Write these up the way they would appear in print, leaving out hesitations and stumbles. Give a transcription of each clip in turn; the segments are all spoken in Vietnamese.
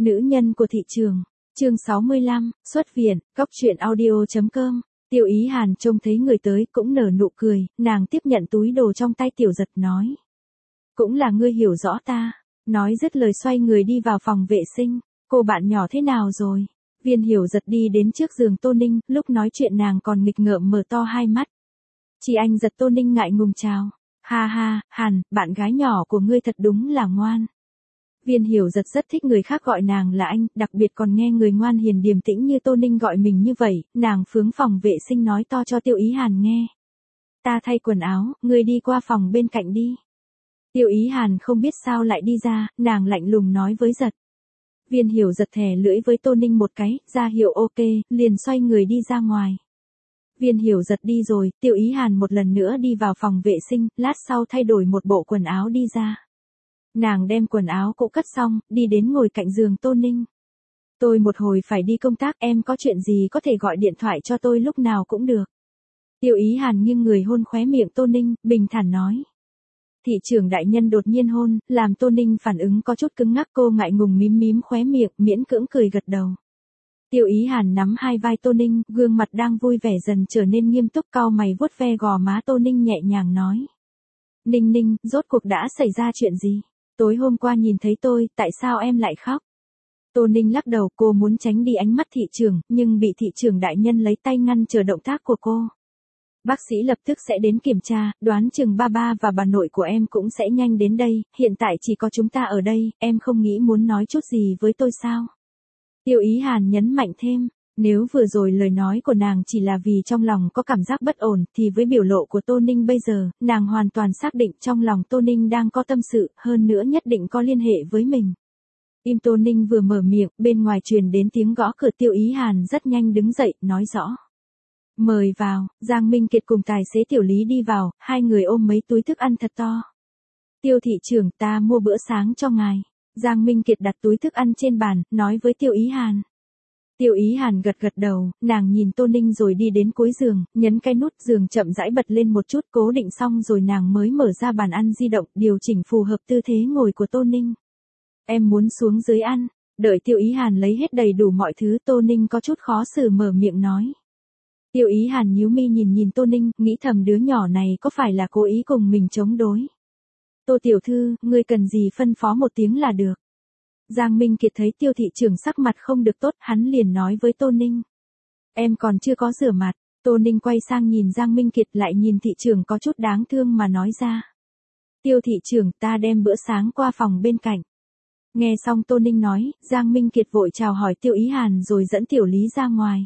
Nữ nhân của thị trường. Chương 65, xuất viện, góc truyện audio.com. Tiêu Ý Hàn trông thấy người tới cũng nở nụ cười, nàng tiếp nhận túi đồ trong tay Tiểu Giật nói. Cũng là ngươi hiểu rõ ta. Nói dứt lời xoay người đi vào phòng vệ sinh. Cô bạn nhỏ thế nào rồi? Viên Hiểu Giật đi đến trước giường Tô Ninh, lúc nói chuyện nàng còn nghịch ngợm mở to hai mắt. Chị anh Giật. Tô Ninh ngại ngùng chào. Ha ha, Hàn, bạn gái nhỏ của ngươi thật đúng là ngoan. Viên Hiểu Giật rất thích người khác gọi nàng là anh, đặc biệt còn nghe người ngoan hiền điềm tĩnh như Tô Ninh gọi mình như vậy, nàng phướng phòng vệ sinh nói to cho Tiêu Ý Hàn nghe. Ta thay quần áo, ngươi đi qua phòng bên cạnh đi. Tiêu Ý Hàn không biết sao lại đi ra, nàng lạnh lùng nói với Giật. Viên Hiểu Giật thè lưỡi với Tô Ninh một cái, ra hiệu ok, liền xoay người đi ra ngoài. Viên Hiểu Giật đi rồi, Tiêu Ý Hàn một lần nữa đi vào phòng vệ sinh, lát sau thay đổi một bộ quần áo đi ra. Nàng đem quần áo cũ cất xong, đi đến ngồi cạnh giường Tô Ninh. Tôi một hồi phải đi công tác, em có chuyện gì có thể gọi điện thoại cho tôi lúc nào cũng được. Tiêu Ý Hàn nghiêng người hôn khóe miệng Tô Ninh, bình thản nói. Thị trưởng đại nhân đột nhiên hôn, làm Tô Ninh phản ứng có chút cứng ngắc, cô ngại ngùng mím mím khóe miệng, miễn cưỡng cười gật đầu. Tiêu Ý Hàn nắm hai vai Tô Ninh, gương mặt đang vui vẻ dần trở nên nghiêm túc, cau mày vuốt ve gò má Tô Ninh nhẹ nhàng nói. Ninh Ninh, rốt cuộc đã xảy ra chuyện gì? Tối hôm qua nhìn thấy tôi, tại sao em lại khóc? Tô Ninh lắc đầu, cô muốn tránh đi ánh mắt thị trưởng, nhưng bị thị trưởng đại nhân lấy tay ngăn trở động tác của cô. Bác sĩ lập tức sẽ đến kiểm tra, đoán chừng ba ba và bà nội của em cũng sẽ nhanh đến đây, hiện tại chỉ có chúng ta ở đây, em không nghĩ muốn nói chút gì với tôi sao? Tiêu Ý Hàn nhấn mạnh thêm, nếu vừa rồi lời nói của nàng chỉ là vì trong lòng có cảm giác bất ổn, thì với biểu lộ của Tô Ninh bây giờ, nàng hoàn toàn xác định trong lòng Tô Ninh đang có tâm sự, hơn nữa nhất định có liên hệ với mình. Im. Tô Ninh vừa mở miệng, bên ngoài truyền đến tiếng gõ cửa. Tiêu Ý Hàn rất nhanh đứng dậy, nói rõ. Mời vào. Giang Minh Kiệt cùng tài xế Tiểu Lý đi vào, hai người ôm mấy túi thức ăn thật to. Tiêu thị trưởng, ta mua bữa sáng cho ngài. Giang Minh Kiệt đặt túi thức ăn trên bàn, nói với Tiêu Ý Hàn. Tiêu Ý Hàn gật gật đầu, nàng nhìn Tô Ninh rồi đi đến cuối giường, nhấn cái nút giường chậm rãi bật lên một chút, cố định xong rồi nàng mới mở ra bàn ăn di động, điều chỉnh phù hợp tư thế ngồi của Tô Ninh. Em muốn xuống dưới ăn. Đợi Tiêu Ý Hàn lấy hết đầy đủ mọi thứ, Tô Ninh có chút khó xử mở miệng nói. Tiêu Ý Hàn nhíu mi nhìn Tô Ninh, nghĩ thầm đứa nhỏ này có phải là cố ý cùng mình chống đối. Tô tiểu thư, ngươi cần gì phân phó một tiếng là được. Giang Minh Kiệt thấy Tiêu thị trưởng sắc mặt không được tốt, hắn liền nói với Tô Ninh. Em còn chưa có rửa mặt. Tô Ninh quay sang nhìn Giang Minh Kiệt, lại nhìn thị trưởng có chút đáng thương mà nói ra. Tiêu thị trưởng, ta đem bữa sáng qua phòng bên cạnh. Nghe xong Tô Ninh nói, Giang Minh Kiệt vội chào hỏi Tiêu Ý Hàn rồi dẫn Tiểu Lý ra ngoài.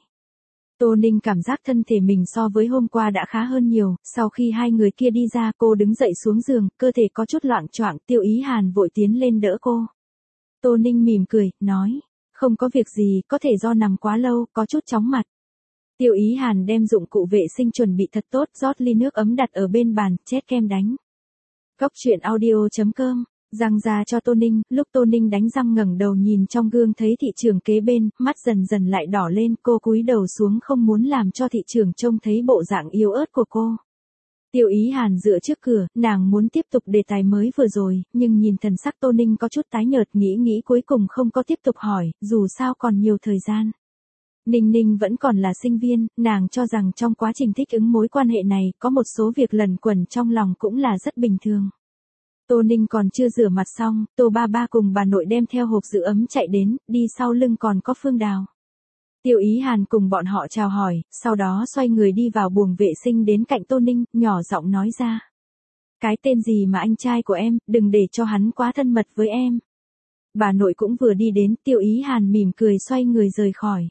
Tô Ninh cảm giác thân thể mình so với hôm qua đã khá hơn nhiều, sau khi hai người kia đi ra cô đứng dậy xuống giường, cơ thể có chút loạng choạng, Tiêu Ý Hàn vội tiến lên đỡ cô. Tô Ninh mỉm cười, nói, không có việc gì, có thể do nằm quá lâu, có chút chóng mặt. Tiêu Ý Hàn đem dụng cụ vệ sinh chuẩn bị thật tốt, rót ly nước ấm đặt ở bên bàn, chét kem đánh. Góc truyện audio.com. Răng ra cho Tô Ninh, lúc Tô Ninh đánh răng ngẩng đầu nhìn trong gương thấy thị trưởng kế bên, mắt dần dần lại đỏ lên, cô cúi đầu xuống không muốn làm cho thị trưởng trông thấy bộ dạng yếu ớt của cô. Tiêu Ý Hàn dựa trước cửa, nàng muốn tiếp tục đề tài mới vừa rồi, nhưng nhìn thần sắc Tô Ninh có chút tái nhợt, nghĩ cuối cùng không có tiếp tục hỏi, dù sao còn nhiều thời gian. Ninh Ninh vẫn còn là sinh viên, nàng cho rằng trong quá trình thích ứng mối quan hệ này, có một số việc lẩn quẩn trong lòng cũng là rất bình thường. Tô Ninh còn chưa rửa mặt xong, Tô ba ba cùng bà nội đem theo hộp giữ ấm chạy đến, đi sau lưng còn có Phương Đào. Tiêu Ý Hàn cùng bọn họ chào hỏi, sau đó xoay người đi vào buồng vệ sinh đến cạnh Tô Ninh, nhỏ giọng nói ra. Cái tên gì mà anh trai của em, đừng để cho hắn quá thân mật với em. Bà nội cũng vừa đi đến, Tiêu Ý Hàn mỉm cười xoay người rời khỏi.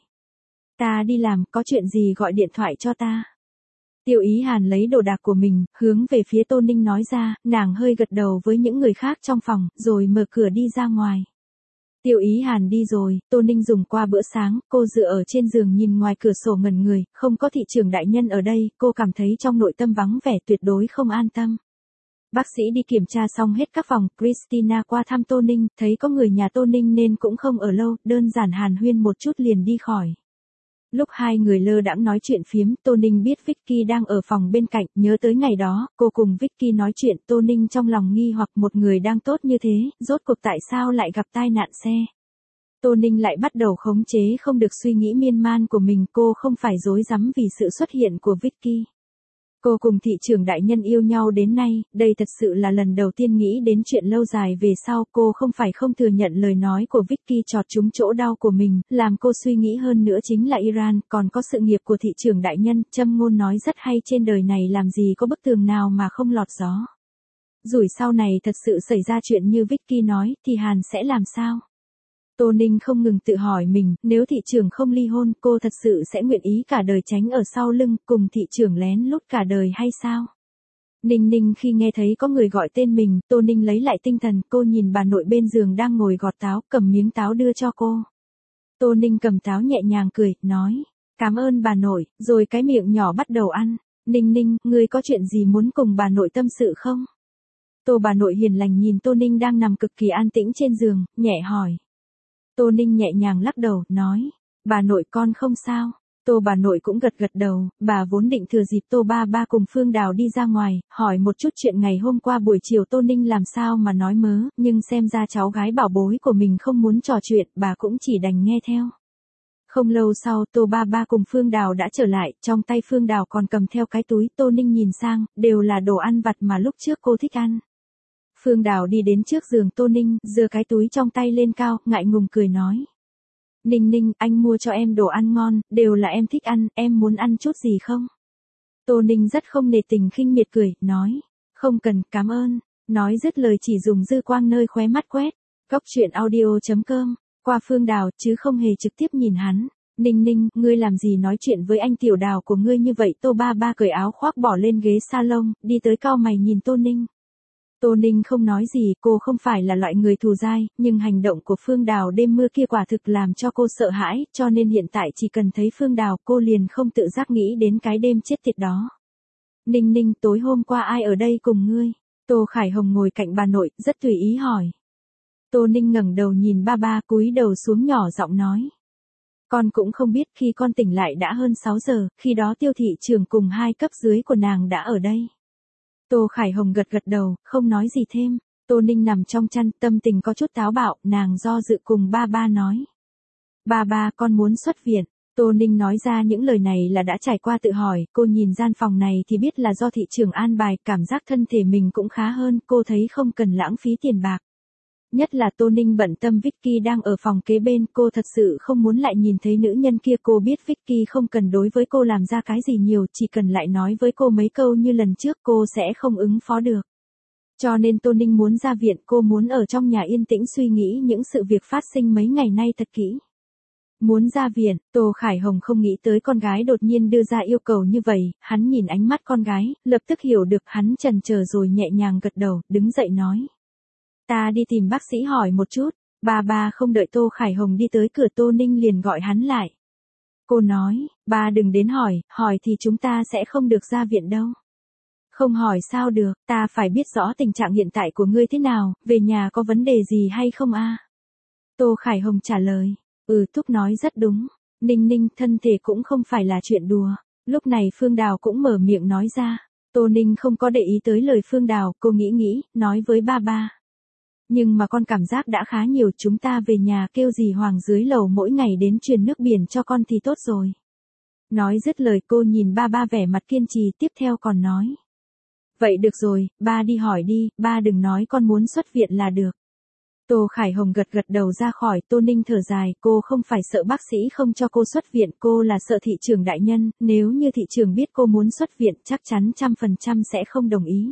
Ta đi làm, có chuyện gì gọi điện thoại cho ta. Tiêu Ý Hàn lấy đồ đạc của mình, hướng về phía Tô Ninh nói ra, nàng hơi gật đầu với những người khác trong phòng, rồi mở cửa đi ra ngoài. Tiêu Ý Hàn đi rồi, Tô Ninh dùng qua bữa sáng, cô dựa ở trên giường nhìn ngoài cửa sổ ngẩn người, không có thị trưởng đại nhân ở đây, cô cảm thấy trong nội tâm vắng vẻ tuyệt đối không an tâm. Bác sĩ đi kiểm tra xong hết các phòng, Christina qua thăm Tô Ninh, thấy có người nhà Tô Ninh nên cũng không ở lâu, đơn giản hàn huyên một chút liền đi khỏi. Lúc hai người lơ đãng nói chuyện phiếm, Tô Ninh biết Vicky đang ở phòng bên cạnh, nhớ tới ngày đó, cô cùng Vicky nói chuyện, Tô Ninh trong lòng nghi hoặc một người đang tốt như thế, rốt cuộc tại sao lại gặp tai nạn xe. Tô Ninh lại bắt đầu khống chế không được suy nghĩ miên man của mình, cô không phải rối rắm vì sự xuất hiện của Vicky. Cô cùng thị trưởng đại nhân yêu nhau đến nay, đây thật sự là lần đầu tiên nghĩ đến chuyện lâu dài về sau. Cô không phải không thừa nhận lời nói của Vicky chọt trúng chỗ đau của mình, làm cô suy nghĩ hơn nữa chính là Iran, còn có sự nghiệp của thị trưởng đại nhân. Châm ngôn nói rất hay, trên đời này làm gì có bức tường nào mà không lọt gió. Rủi sau này thật sự xảy ra chuyện như Vicky nói, thì Hàn sẽ làm sao? Tô Ninh không ngừng tự hỏi mình, nếu thị trưởng không ly hôn, cô thật sự sẽ nguyện ý cả đời tránh ở sau lưng, cùng thị trưởng lén lút cả đời hay sao? Ninh Ninh khi nghe thấy có người gọi tên mình, Tô Ninh lấy lại tinh thần, cô nhìn bà nội bên giường đang ngồi gọt táo, cầm miếng táo đưa cho cô. Tô Ninh cầm táo nhẹ nhàng cười, nói, cảm ơn bà nội, rồi cái miệng nhỏ bắt đầu ăn. Ninh Ninh, ngươi có chuyện gì muốn cùng bà nội tâm sự không? Tô bà nội hiền lành nhìn Tô Ninh đang nằm cực kỳ an tĩnh trên giường, nhẹ hỏi. Tô Ninh nhẹ nhàng lắc đầu, nói, bà nội con không sao. Tô bà nội cũng gật gật đầu, bà vốn định thừa dịp Tô ba ba cùng Phương Đào đi ra ngoài, hỏi một chút chuyện ngày hôm qua buổi chiều. Tô Ninh làm sao mà nói mớ, nhưng xem ra cháu gái bảo bối của mình không muốn trò chuyện, bà cũng chỉ đành nghe theo. Không lâu sau, Tô ba ba cùng Phương Đào đã trở lại, trong tay Phương Đào còn cầm theo cái túi. Tô Ninh nhìn sang, đều là đồ ăn vặt mà lúc trước cô thích ăn. Phương Đào đi đến trước giường Tô Ninh, giơ cái túi trong tay lên cao, ngại ngùng cười nói. Ninh Ninh, anh mua cho em đồ ăn ngon, đều là em thích ăn, em muốn ăn chút gì không? Tô Ninh rất không nể tình khinh miệt cười, nói. Không cần, cảm ơn. Nói dứt lời chỉ dùng dư quang nơi khóe mắt quét. Cóc truyện audio.com, qua Phương Đào, chứ không hề trực tiếp nhìn hắn. Ninh Ninh, ngươi làm gì nói chuyện với anh tiểu Đào của ngươi như vậy? Tô ba ba cởi áo khoác bỏ lên ghế salon, đi tới cau mày nhìn Tô Ninh. Tô Ninh không nói gì, cô không phải là loại người thù dai, nhưng hành động của Phương Đào đêm mưa kia quả thực làm cho cô sợ hãi, cho nên hiện tại chỉ cần thấy Phương Đào cô liền không tự giác nghĩ đến cái đêm chết tiệt đó. Ninh Ninh, tối hôm qua ai ở đây cùng ngươi? Tô Khải Hồng ngồi cạnh bà nội, rất tùy ý hỏi. Tô Ninh ngẩng đầu nhìn ba ba, cúi đầu xuống nhỏ giọng nói. Con cũng không biết, khi con tỉnh lại đã hơn 6 giờ, khi đó Tiêu thị trưởng cùng 2 cấp dưới của nàng đã ở đây. Tô Khải Hồng gật gật đầu, không nói gì thêm. Tô Ninh nằm trong chăn, tâm tình có chút táo bạo, nàng do dự cùng ba ba nói. Ba ba, con muốn xuất viện. Tô Ninh nói ra những lời này là đã trải qua tự hỏi, cô nhìn gian phòng này thì biết là do thị trường an bài, cảm giác thân thể mình cũng khá hơn, cô thấy không cần lãng phí tiền bạc. Nhất là Tô Ninh bận tâm Vicky đang ở phòng kế bên, cô thật sự không muốn lại nhìn thấy nữ nhân kia. Cô biết Vicky không cần đối với cô làm ra cái gì nhiều, chỉ cần lại nói với cô mấy câu như lần trước cô sẽ không ứng phó được. Cho nên Tô Ninh muốn ra viện, cô muốn ở trong nhà yên tĩnh suy nghĩ những sự việc phát sinh mấy ngày nay thật kỹ. Muốn ra viện, Tô Khải Hồng không nghĩ tới con gái đột nhiên đưa ra yêu cầu như vậy, hắn nhìn ánh mắt con gái, lập tức hiểu được, hắn chần chờ rồi nhẹ nhàng gật đầu, đứng dậy nói. Ta đi tìm bác sĩ hỏi một chút. Ba ba không đợi Tô Khải Hồng đi tới cửa, Tô Ninh liền gọi hắn lại. Cô nói, ba đừng đến hỏi thì chúng ta sẽ không được ra viện đâu. Không hỏi sao được, ta phải biết rõ tình trạng hiện tại của ngươi thế nào, về nhà có vấn đề gì hay không a? Tô Khải Hồng trả lời, Thúc nói rất đúng. Ninh Ninh, thân thể cũng không phải là chuyện đùa. Lúc này Phương Đào cũng mở miệng nói ra. Tô Ninh không có để ý tới lời Phương Đào, cô nghĩ, nói với ba ba. Nhưng mà con cảm giác đã khá nhiều, chúng ta về nhà kêu dì Hoàng dưới lầu mỗi ngày đến truyền nước biển cho con thì tốt rồi. Nói dứt lời cô nhìn ba ba vẻ mặt kiên trì, tiếp theo còn nói. Vậy được rồi, ba đi hỏi đi, ba đừng nói con muốn xuất viện là được. Tô Khải Hồng gật gật đầu ra khỏi. Tô Ninh thở dài, cô không phải sợ bác sĩ không cho cô xuất viện, cô là sợ thị trưởng đại nhân, nếu như thị trưởng biết cô muốn xuất viện chắc chắn 100% sẽ không đồng ý.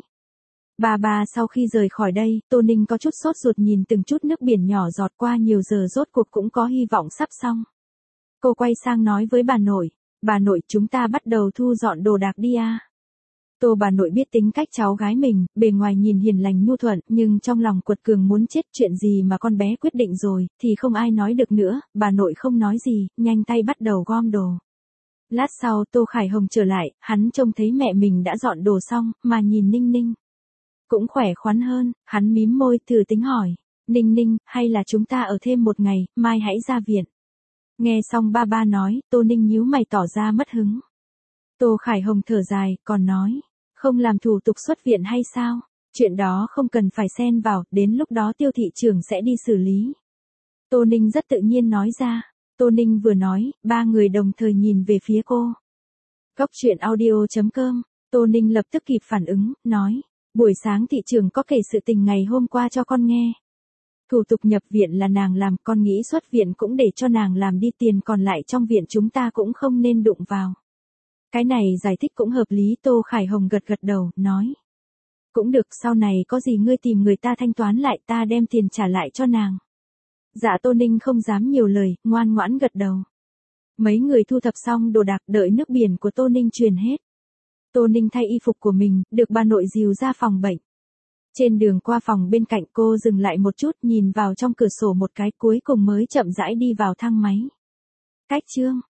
Ba ba sau khi rời khỏi đây, Tô Ninh có chút sốt ruột nhìn từng chút nước biển nhỏ giọt qua nhiều giờ rốt cuộc cũng có hy vọng sắp xong. Cô quay sang nói với bà nội, chúng ta bắt đầu thu dọn đồ đạc đi à. Tô bà nội biết tính cách cháu gái mình, bề ngoài nhìn hiền lành nhu thuận, nhưng trong lòng quật cường muốn chết. Chuyện gì mà con bé quyết định rồi, thì không ai nói được nữa. Bà nội không nói gì, nhanh tay bắt đầu gom đồ. Lát sau Tô Khải Hồng trở lại, hắn trông thấy mẹ mình đã dọn đồ xong, mà nhìn Ninh Ninh cũng khỏe khoắn hơn, hắn mím môi thử tính hỏi. Ninh Ninh, hay là chúng ta ở thêm một ngày, mai hãy ra viện. Nghe xong ba ba nói, Tô Ninh nhíu mày tỏ ra mất hứng. Tô Khải Hồng thở dài, còn nói. Không làm thủ tục xuất viện hay sao? Chuyện đó không cần phải xen vào, đến lúc đó Tiêu thị trưởng sẽ đi xử lý. Tô Ninh rất tự nhiên nói ra. Tô Ninh vừa nói, ba người đồng thời nhìn về phía cô. Góc chuyện audio.com, Tô Ninh lập tức kịp phản ứng, nói. Buổi sáng thị trường có kể sự tình ngày hôm qua cho con nghe. Thủ tục nhập viện là nàng làm, con nghĩ xuất viện cũng để cho nàng làm đi, tiền còn lại trong viện chúng ta cũng không nên đụng vào. Cái này giải thích cũng hợp lý. Tô Khải Hồng gật gật đầu, nói. Cũng được, sau này có gì ngươi tìm người ta thanh toán lại, ta đem tiền trả lại cho nàng. Dạ Tô Ninh không dám nhiều lời, ngoan ngoãn gật đầu. Mấy người thu thập xong đồ đạc, đợi nước biển của Tô Ninh truyền hết. Tô Ninh thay y phục của mình, được bà nội dìu ra phòng bệnh. Trên đường qua phòng bên cạnh cô dừng lại một chút, nhìn vào trong cửa sổ một cái, cuối cùng mới chậm rãi đi vào thang máy. Cách chương